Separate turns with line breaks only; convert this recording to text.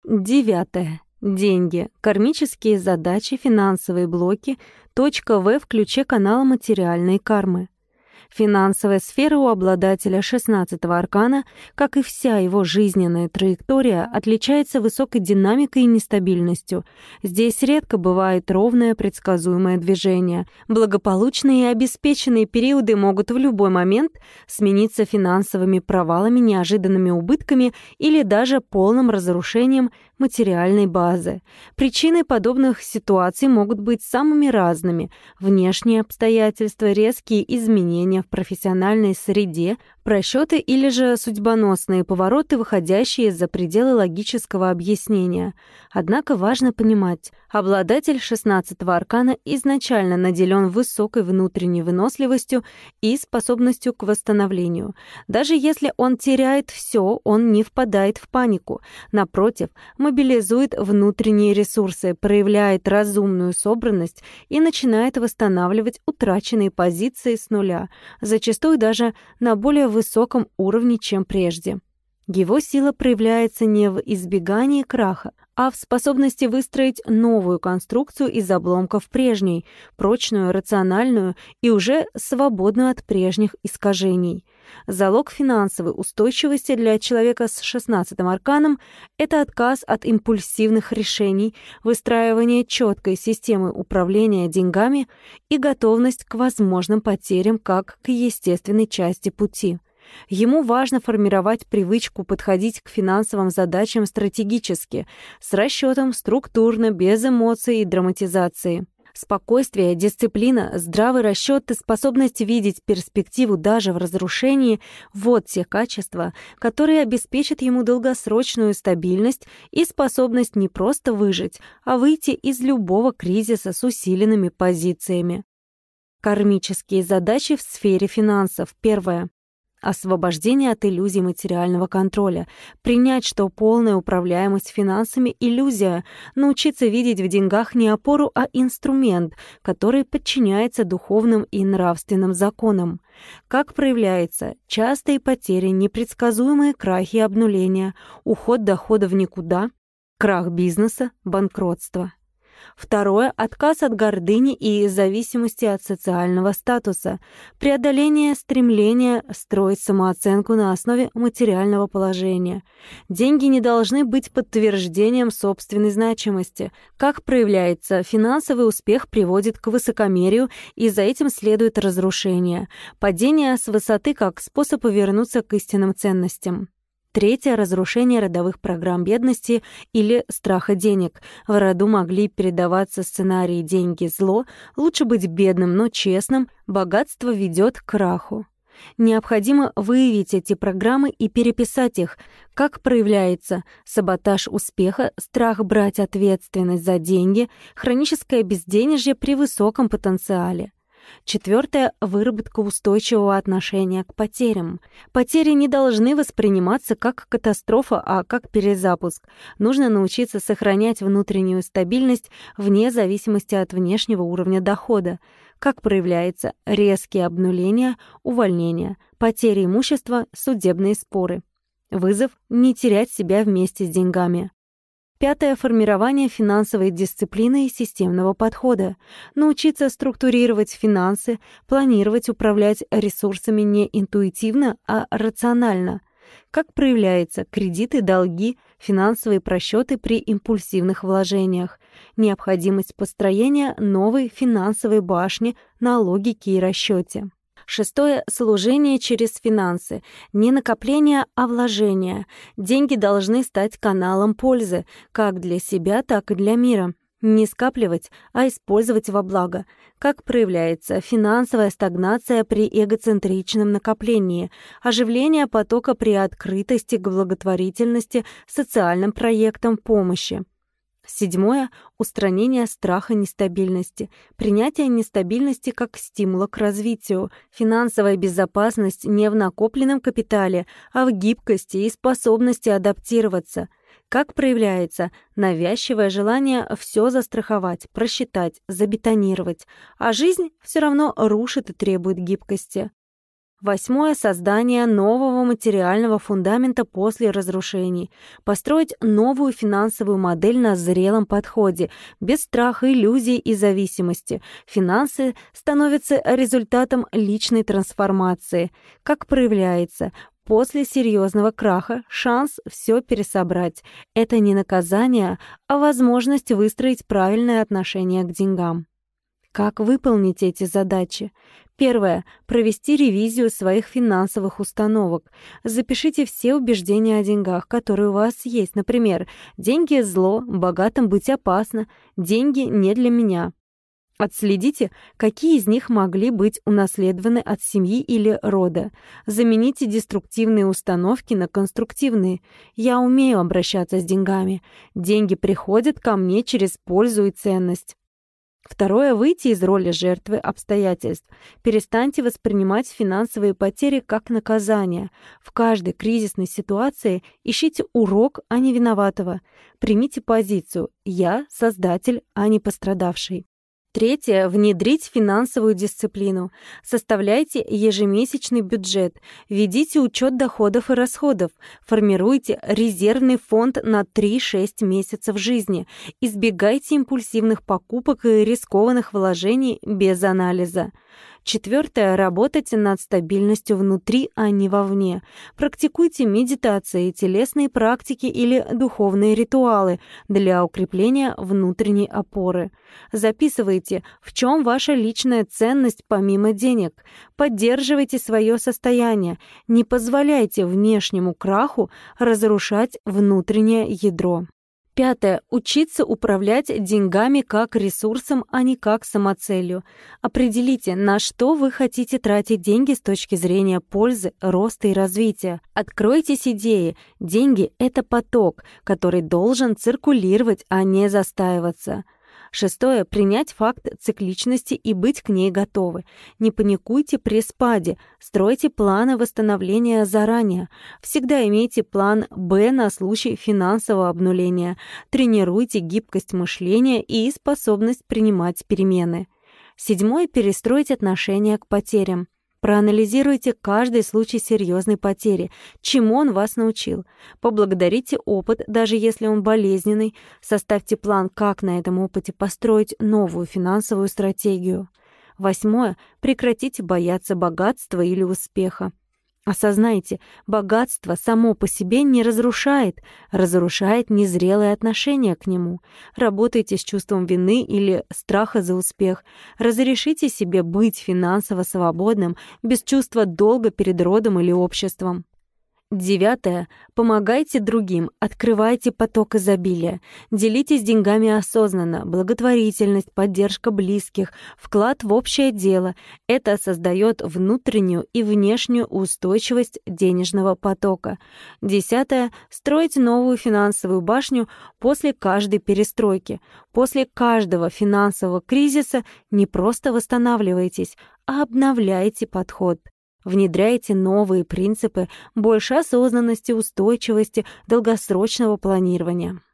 Девятое. Деньги. Кармические задачи, финансовые блоки. Точка В в ключе канала материальной кармы. Финансовая сфера у обладателя 16-го аркана, как и вся его жизненная траектория, отличается высокой динамикой и нестабильностью. Здесь редко бывает ровное предсказуемое движение. Благополучные и обеспеченные периоды могут в любой момент смениться финансовыми провалами, неожиданными убытками или даже полным разрушением материальной базы. Причины подобных ситуаций могут быть самыми разными. Внешние обстоятельства, резкие изменения в профессиональной среде, просчеты или же судьбоносные повороты, выходящие за пределы логического объяснения. Однако важно понимать, обладатель 16-го аркана изначально наделен высокой внутренней выносливостью и способностью к восстановлению. Даже если он теряет все, он не впадает в панику. Напротив, мобилизует внутренние ресурсы, проявляет разумную собранность и начинает восстанавливать утраченные позиции с нуля, зачастую даже на более высоком уровне, чем прежде. Его сила проявляется не в избегании краха, а в способности выстроить новую конструкцию из обломков прежней, прочную, рациональную и уже свободную от прежних искажений. Залог финансовой устойчивости для человека с 16-м арканом — это отказ от импульсивных решений, выстраивание четкой системы управления деньгами и готовность к возможным потерям как к естественной части пути. Ему важно формировать привычку подходить к финансовым задачам стратегически, с расчетом, структурно, без эмоций и драматизации. Спокойствие, дисциплина, здравый расчет и способность видеть перспективу даже в разрушении — вот те качества, которые обеспечат ему долгосрочную стабильность и способность не просто выжить, а выйти из любого кризиса с усиленными позициями. Кармические задачи в сфере финансов. Первое. Освобождение от иллюзий материального контроля. Принять, что полная управляемость финансами — иллюзия. Научиться видеть в деньгах не опору, а инструмент, который подчиняется духовным и нравственным законам. Как проявляется? Частые потери, непредсказуемые крахи и обнуления, уход дохода в никуда, крах бизнеса, банкротство. Второе — отказ от гордыни и зависимости от социального статуса, преодоление стремления строить самооценку на основе материального положения. Деньги не должны быть подтверждением собственной значимости. Как проявляется? Финансовый успех приводит к высокомерию, и за этим следует разрушение. Падение с высоты как способ вернуться к истинным ценностям. Третье — разрушение родовых программ бедности или страха денег. В роду могли передаваться сценарии «деньги — зло», «лучше быть бедным, но честным», «богатство ведет к краху». Необходимо выявить эти программы и переписать их. Как проявляется? Саботаж успеха, страх брать ответственность за деньги, хроническое безденежье при высоком потенциале. Четвертое — выработка устойчивого отношения к потерям. Потери не должны восприниматься как катастрофа, а как перезапуск. Нужно научиться сохранять внутреннюю стабильность вне зависимости от внешнего уровня дохода. Как проявляется? Резкие обнуления, увольнения, потери имущества, судебные споры. Вызов — не терять себя вместе с деньгами. Пятое — формирование финансовой дисциплины и системного подхода. Научиться структурировать финансы, планировать, управлять ресурсами не интуитивно, а рационально. Как проявляется? Кредиты, долги, финансовые просчеты при импульсивных вложениях. Необходимость построения новой финансовой башни на логике и расчете. Шестое — служение через финансы. Не накопление, а вложение. Деньги должны стать каналом пользы, как для себя, так и для мира. Не скапливать, а использовать во благо. Как проявляется? Финансовая стагнация при эгоцентричном накоплении, оживление потока при открытости к благотворительности, социальным проектам помощи. Седьмое — устранение страха нестабильности, принятие нестабильности как стимула к развитию, финансовая безопасность не в накопленном капитале, а в гибкости и способности адаптироваться. Как проявляется? Навязчивое желание все застраховать, просчитать, забетонировать, а жизнь все равно рушит и требует гибкости. 8. Создание нового материального фундамента после разрушений. Построить новую финансовую модель на зрелом подходе, без страха, иллюзий и зависимости. Финансы становятся результатом личной трансформации. Как проявляется? После серьезного краха шанс все пересобрать. Это не наказание, а возможность выстроить правильное отношение к деньгам. Как выполнить эти задачи? Первое. Провести ревизию своих финансовых установок. Запишите все убеждения о деньгах, которые у вас есть. Например, «деньги – зло», «богатым быть опасно», «деньги не для меня». Отследите, какие из них могли быть унаследованы от семьи или рода. Замените деструктивные установки на конструктивные. «Я умею обращаться с деньгами». «Деньги приходят ко мне через пользу и ценность». Второе. Выйти из роли жертвы обстоятельств. Перестаньте воспринимать финансовые потери как наказание. В каждой кризисной ситуации ищите урок, а не виноватого. Примите позицию «я создатель, а не пострадавший». Третье. Внедрить финансовую дисциплину. Составляйте ежемесячный бюджет. Ведите учет доходов и расходов. Формируйте резервный фонд на 3-6 месяцев жизни. Избегайте импульсивных покупок и рискованных вложений без анализа. Четвертое. Работайте над стабильностью внутри, а не вовне. Практикуйте медитации, телесные практики или духовные ритуалы для укрепления внутренней опоры. Записывайте, в чем ваша личная ценность помимо денег. Поддерживайте свое состояние. Не позволяйте внешнему краху разрушать внутреннее ядро. Пятое. Учиться управлять деньгами как ресурсом, а не как самоцелью. Определите, на что вы хотите тратить деньги с точки зрения пользы, роста и развития. Откройтесь идее. Деньги — это поток, который должен циркулировать, а не застаиваться. Шестое. Принять факт цикличности и быть к ней готовы. Не паникуйте при спаде. Стройте планы восстановления заранее. Всегда имейте план «Б» на случай финансового обнуления. Тренируйте гибкость мышления и способность принимать перемены. Седьмое. Перестроить отношение к потерям. Проанализируйте каждый случай серьезной потери, чему он вас научил. Поблагодарите опыт, даже если он болезненный. Составьте план, как на этом опыте построить новую финансовую стратегию. Восьмое. Прекратите бояться богатства или успеха. Осознайте, богатство само по себе не разрушает незрелое отношение к нему. Работайте с чувством вины или страха за успех. Разрешите себе быть финансово свободным без чувства долга перед родом или обществом. Девятое. Помогайте другим, открывайте поток изобилия. Делитесь деньгами осознанно. Благотворительность, поддержка близких, вклад в общее дело. Это создает внутреннюю и внешнюю устойчивость денежного потока. Десятое. Строить новую финансовую башню после каждой перестройки. После каждого финансового кризиса не просто восстанавливайтесь, а обновляйте подход. Внедряйте новые принципы, больше осознанности, устойчивости, долгосрочного планирования.